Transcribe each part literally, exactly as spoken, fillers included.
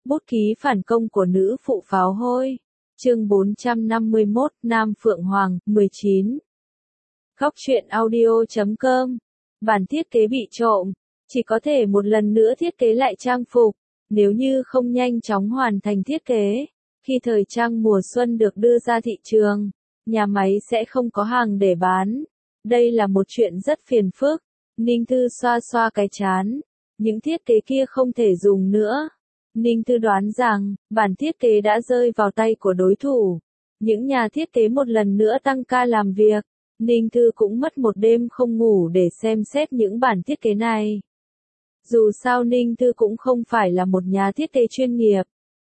Bút ký phản công của nữ phụ pháo hôi. Chương bốn trăm năm mươi mốt, Nam Phượng Hoàng, mười chín. Góc truyện audio chấm com. Bản thiết kế bị trộm, chỉ có thể một lần nữa thiết kế lại trang phục. Nếu như không nhanh chóng hoàn thành thiết kế, khi thời trang mùa xuân được đưa ra thị trường, nhà máy sẽ không có hàng để bán. Đây là một chuyện rất phiền phức. Ninh Thư xoa xoa cái trán. Những thiết kế kia không thể dùng nữa. Ninh Thư đoán rằng, bản thiết kế đã rơi vào tay của đối thủ. Những nhà thiết kế một lần nữa tăng ca làm việc. Ninh Thư cũng mất một đêm không ngủ để xem xét những bản thiết kế này. Dù sao Ninh Thư cũng không phải là một nhà thiết kế chuyên nghiệp.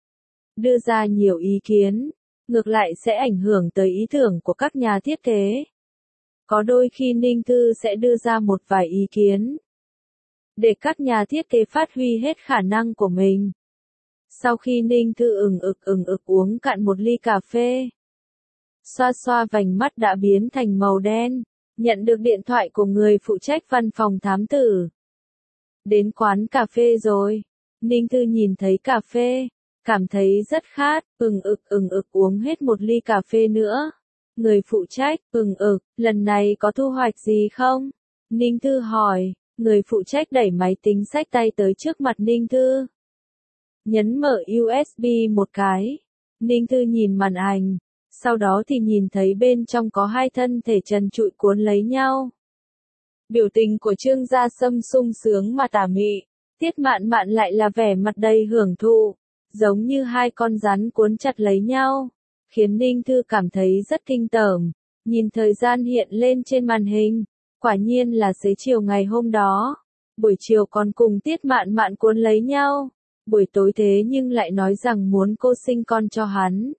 Đưa ra nhiều ý kiến, ngược lại sẽ ảnh hưởng tới ý tưởng của các nhà thiết kế. Có đôi khi Ninh Thư sẽ đưa ra một vài ý kiến, để các nhà thiết kế phát huy hết khả năng của mình. Sau khi Ninh Thư ừng ực ừng ực uống cạn một ly cà phê, xoa xoa vành mắt đã biến thành màu đen, nhận được điện thoại của người phụ trách văn phòng thám tử. Đến quán cà phê rồi. Ninh Thư nhìn thấy cà phê, cảm thấy rất khát, ừng ực ừng ực uống hết một ly cà phê nữa. Người phụ trách, ừng ực, lần này có thu hoạch gì không? Ninh Thư hỏi. Người phụ trách đẩy máy tính xách tay tới trước mặt Ninh Thư. Nhấn mở u ét bê một cái. Ninh Thư nhìn màn ảnh, sau đó thì nhìn thấy bên trong có hai thân thể trần trụi cuốn lấy nhau. Biểu tình của Trương Gia Sâm sung sướng mà tà mị, Tiết Mạn Mạn lại là vẻ mặt đầy hưởng thụ, giống như hai con rắn cuốn chặt lấy nhau, khiến Ninh Thư cảm thấy rất kinh tởm. Nhìn thời gian hiện lên trên màn hình, quả nhiên là xế chiều ngày hôm đó. Buổi chiều còn cùng Tiết Mạn Mạn cuốn lấy nhau, buổi tối thế nhưng lại nói rằng muốn cô sinh con cho hắn.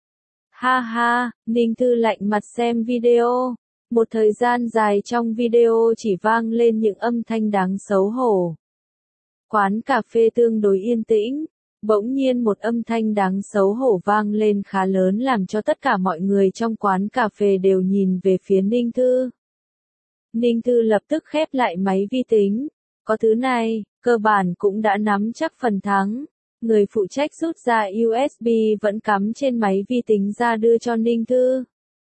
Ha ha, Ninh Thư lạnh mặt xem video. Một thời gian dài trong video chỉ vang lên những âm thanh đáng xấu hổ. Quán cà phê tương đối yên tĩnh, bỗng nhiên một âm thanh đáng xấu hổ vang lên khá lớn làm cho tất cả mọi người trong quán cà phê đều nhìn về phía Ninh Thư. Ninh Thư lập tức khép lại máy vi tính. Có thứ này, cơ bản cũng đã nắm chắc phần thắng. Người phụ trách rút ra u ét bê vẫn cắm trên máy vi tính ra đưa cho Ninh Thư.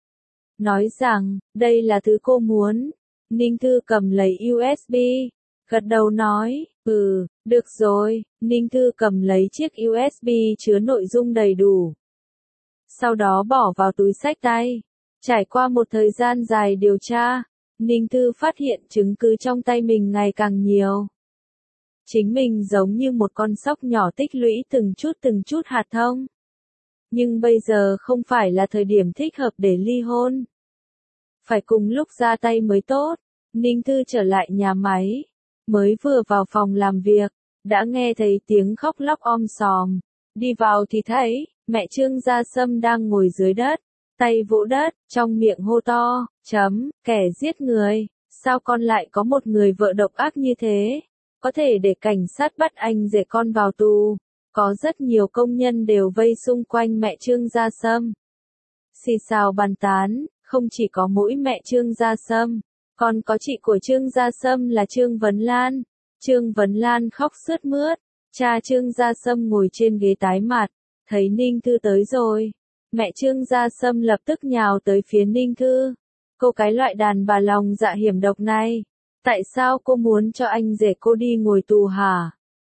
Nói rằng, đây là thứ cô muốn. Ninh Thư cầm lấy u ét bê, gật đầu nói, ừ, được rồi. Ninh Thư cầm lấy chiếc u ét bê chứa nội dung đầy đủ. Sau đó bỏ vào túi xách tay. Trải qua một thời gian dài điều tra, Ninh Thư phát hiện chứng cứ trong tay mình ngày càng nhiều. Chính mình giống như một con sóc nhỏ tích lũy từng chút từng chút hạt thông. Nhưng bây giờ không phải là thời điểm thích hợp để ly hôn. Phải cùng lúc ra tay mới tốt. Ninh Thư trở lại nhà máy. Mới vừa vào phòng làm việc, đã nghe thấy tiếng khóc lóc om sòm. Đi vào thì thấy, mẹ Trương Gia Sâm đang ngồi dưới đất, tay vỗ đất, trong miệng hô to, chấm, kẻ giết người. Sao con lại có một người vợ độc ác như thế? Có thể để cảnh sát bắt anh rể con vào tù. Có rất nhiều công nhân đều vây xung quanh mẹ Trương Gia Sâm. Xì xào bàn tán, không chỉ có mỗi mẹ Trương Gia Sâm, còn có chị của Trương Gia Sâm là Trương Vấn Lan. Trương Vấn Lan khóc sướt mướt, cha Trương Gia Sâm ngồi trên ghế tái mặt, thấy Ninh Thư tới rồi. Mẹ Trương Gia Sâm lập tức nhào tới phía Ninh Thư. Cô cái loại đàn bà lòng dạ hiểm độc này, tại sao cô muốn cho anh rể cô đi ngồi tù hả?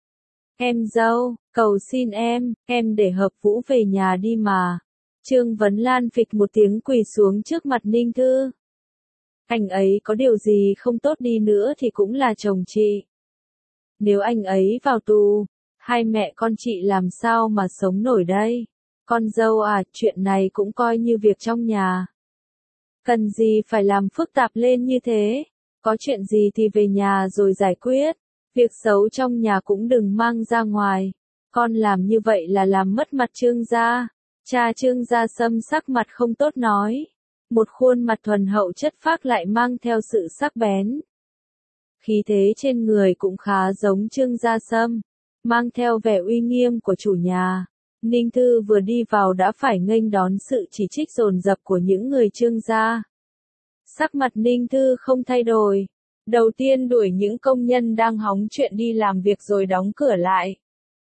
Em dâu, cầu xin em, em để Hợp Vũ về nhà đi mà. Trương Vấn Lan phịch một tiếng quỳ xuống trước mặt Ninh Thư. Anh ấy có điều gì không tốt đi nữa thì cũng là chồng chị. Nếu anh ấy vào tù, hai mẹ con chị làm sao mà sống nổi đây? Con dâu à, chuyện này cũng coi như việc trong nhà. Cần gì phải làm phức tạp lên như thế? Có chuyện gì thì về nhà rồi giải quyết. Việc xấu trong nhà cũng đừng mang ra ngoài. Con làm như vậy là làm mất mặt Trương gia. Cha Trương Gia Sâm sắc mặt không tốt nói. Một khuôn mặt thuần hậu chất phác lại mang theo sự sắc bén. Khí thế trên người cũng khá giống Trương Gia Sâm, mang theo vẻ uy nghiêm của chủ nhà. Ninh Thư vừa đi vào đã phải nghênh đón sự chỉ trích dồn dập của những người Trương gia. Sắc mặt Ninh Thư không thay đổi. Đầu tiên đuổi những công nhân đang hóng chuyện đi làm việc rồi đóng cửa lại.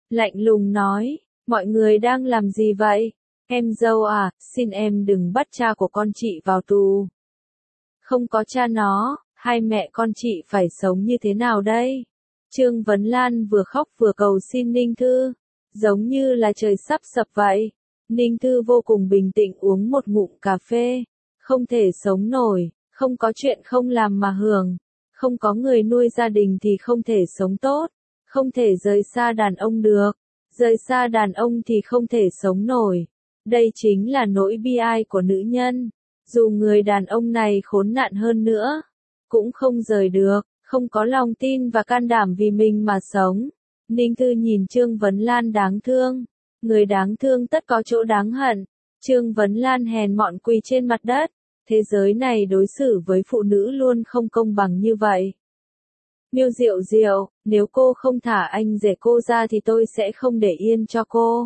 lạnh lùng nói, mọi người đang làm gì vậy? Em dâu à, xin em đừng bắt cha của con chị vào tù. Không có cha nó, hai mẹ con chị phải sống như thế nào đây? Trương Vấn Lan vừa khóc vừa cầu xin Ninh Thư, giống như là trời sắp sập vậy. Ninh Thư vô cùng bình tĩnh uống một ngụm cà phê, không thể sống nổi, không có chuyện không làm mà hưởng, không có người nuôi gia đình thì không thể sống tốt, không thể rời xa đàn ông được, rời xa đàn ông thì không thể sống nổi. Đây chính là nỗi bi ai của nữ nhân, dù người đàn ông này khốn nạn hơn nữa, cũng không rời được, không có lòng tin và can đảm vì mình mà sống. Ninh Thư nhìn Trương Vấn Lan đáng thương, người đáng thương tất có chỗ đáng hận. Trương Vấn Lan hèn mọn quỳ trên mặt đất, thế giới này đối xử với phụ nữ luôn không công bằng như vậy. Miêu Diệu Diệu, nếu cô không thả anh rể cô ra thì tôi sẽ không để yên cho cô.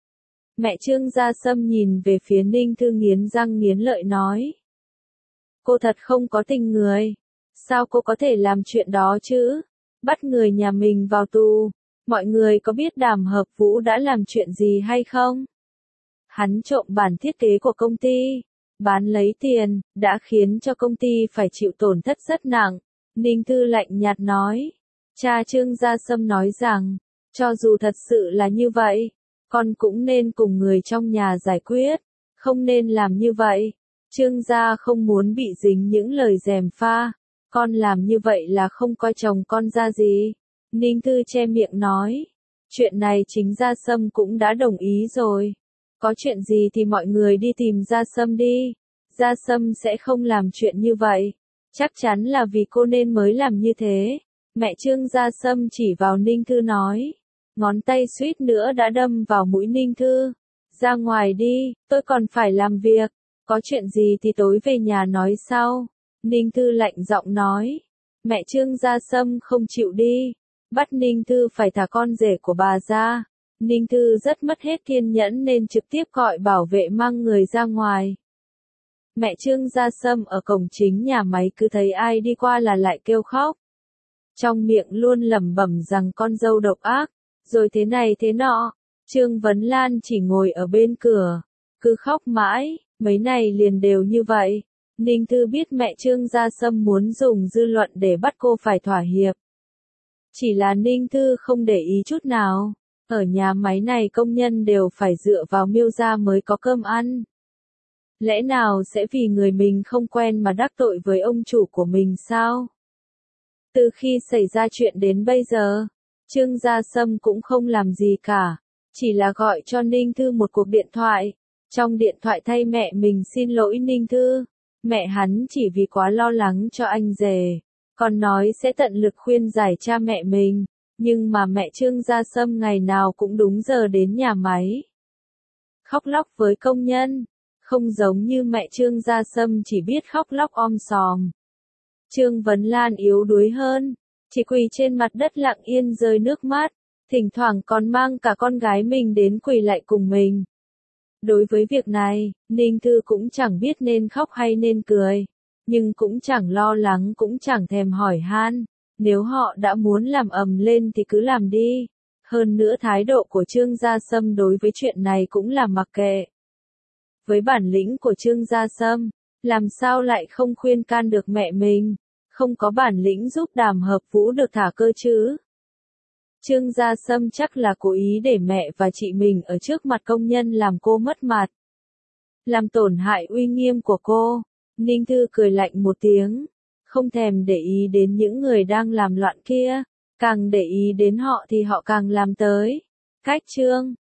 Mẹ Trương Gia Sâm nhìn về phía Ninh Thư nghiến răng nghiến lợi nói. Cô thật không có tình người. Sao cô có thể làm chuyện đó chứ? Bắt người nhà mình vào tù. Mọi người có biết Đàm Hợp Vũ đã làm chuyện gì hay không? Hắn trộm bản thiết kế của công ty, bán lấy tiền, đã khiến cho công ty phải chịu tổn thất rất nặng. Ninh Thư lạnh nhạt nói. Cha Trương Gia Sâm nói rằng, cho dù thật sự là như vậy, con cũng nên cùng người trong nhà giải quyết, không nên làm như vậy. Trương gia không muốn bị dính những lời gièm pha, con làm như vậy là không coi chồng con ra gì. Ninh Thư che miệng nói, chuyện này chính Gia Sâm cũng đã đồng ý rồi. Có chuyện gì thì mọi người đi tìm Gia Sâm đi, Gia Sâm sẽ không làm chuyện như vậy. Chắc chắn là vì cô nên mới làm như thế. Mẹ Trương Gia Sâm chỉ vào Ninh Thư nói. Ngón tay suýt nữa đã đâm vào mũi Ninh Thư. Ra ngoài đi, tôi còn phải làm việc. Có chuyện gì thì tối về nhà nói sau. Ninh Thư lạnh giọng nói. Mẹ Trương Gia Sâm không chịu đi. Bắt Ninh Thư phải thả con rể của bà ra. Ninh Thư rất mất hết kiên nhẫn nên trực tiếp gọi bảo vệ mang người ra ngoài. Mẹ Trương Gia Sâm ở cổng chính nhà máy cứ thấy ai đi qua là lại kêu khóc. Trong miệng luôn lẩm bẩm rằng con dâu độc ác, rồi thế này thế nọ. Trương Vấn Lan chỉ ngồi ở bên cửa, cứ khóc mãi, mấy này liền đều như vậy. Ninh Thư biết mẹ Trương Gia Sâm muốn dùng dư luận để bắt cô phải thỏa hiệp. Chỉ là Ninh Thư không để ý chút nào, ở nhà máy này công nhân đều phải dựa vào Miêu gia mới có cơm ăn. Lẽ nào sẽ vì người mình không quen mà đắc tội với ông chủ của mình sao? Từ khi xảy ra chuyện đến bây giờ, Trương Gia Sâm cũng không làm gì cả, chỉ là gọi cho Ninh Thư một cuộc điện thoại. Trong điện thoại thay mẹ mình xin lỗi Ninh Thư, mẹ hắn chỉ vì quá lo lắng cho anh rể, còn nói sẽ tận lực khuyên giải cha mẹ mình, nhưng mà mẹ Trương Gia Sâm ngày nào cũng đúng giờ đến nhà máy. Khóc lóc với công nhân, không giống như mẹ Trương Gia Sâm chỉ biết khóc lóc om sòm. Trương Vấn Lan yếu đuối hơn, chỉ quỳ trên mặt đất lặng yên rơi nước mắt, thỉnh thoảng còn mang cả con gái mình đến quỳ lại cùng mình. Đối với việc này, Ninh Thư cũng chẳng biết nên khóc hay nên cười, nhưng cũng chẳng lo lắng cũng chẳng thèm hỏi han, nếu họ đã muốn làm ầm lên thì cứ làm đi. Hơn nữa thái độ của Trương Gia Sâm đối với chuyện này cũng là mặc kệ. Với bản lĩnh của Trương Gia Sâm, làm sao lại không khuyên can được mẹ mình, không có bản lĩnh giúp Đàm Hợp Vũ được thả cơ chứ. Trương Gia Sâm chắc là cố ý để mẹ và chị mình ở trước mặt công nhân làm cô mất mặt, làm tổn hại uy nghiêm của cô. Ninh Thư cười lạnh một tiếng, không thèm để ý đến những người đang làm loạn kia, càng để ý đến họ thì họ càng làm tới. Cách Trương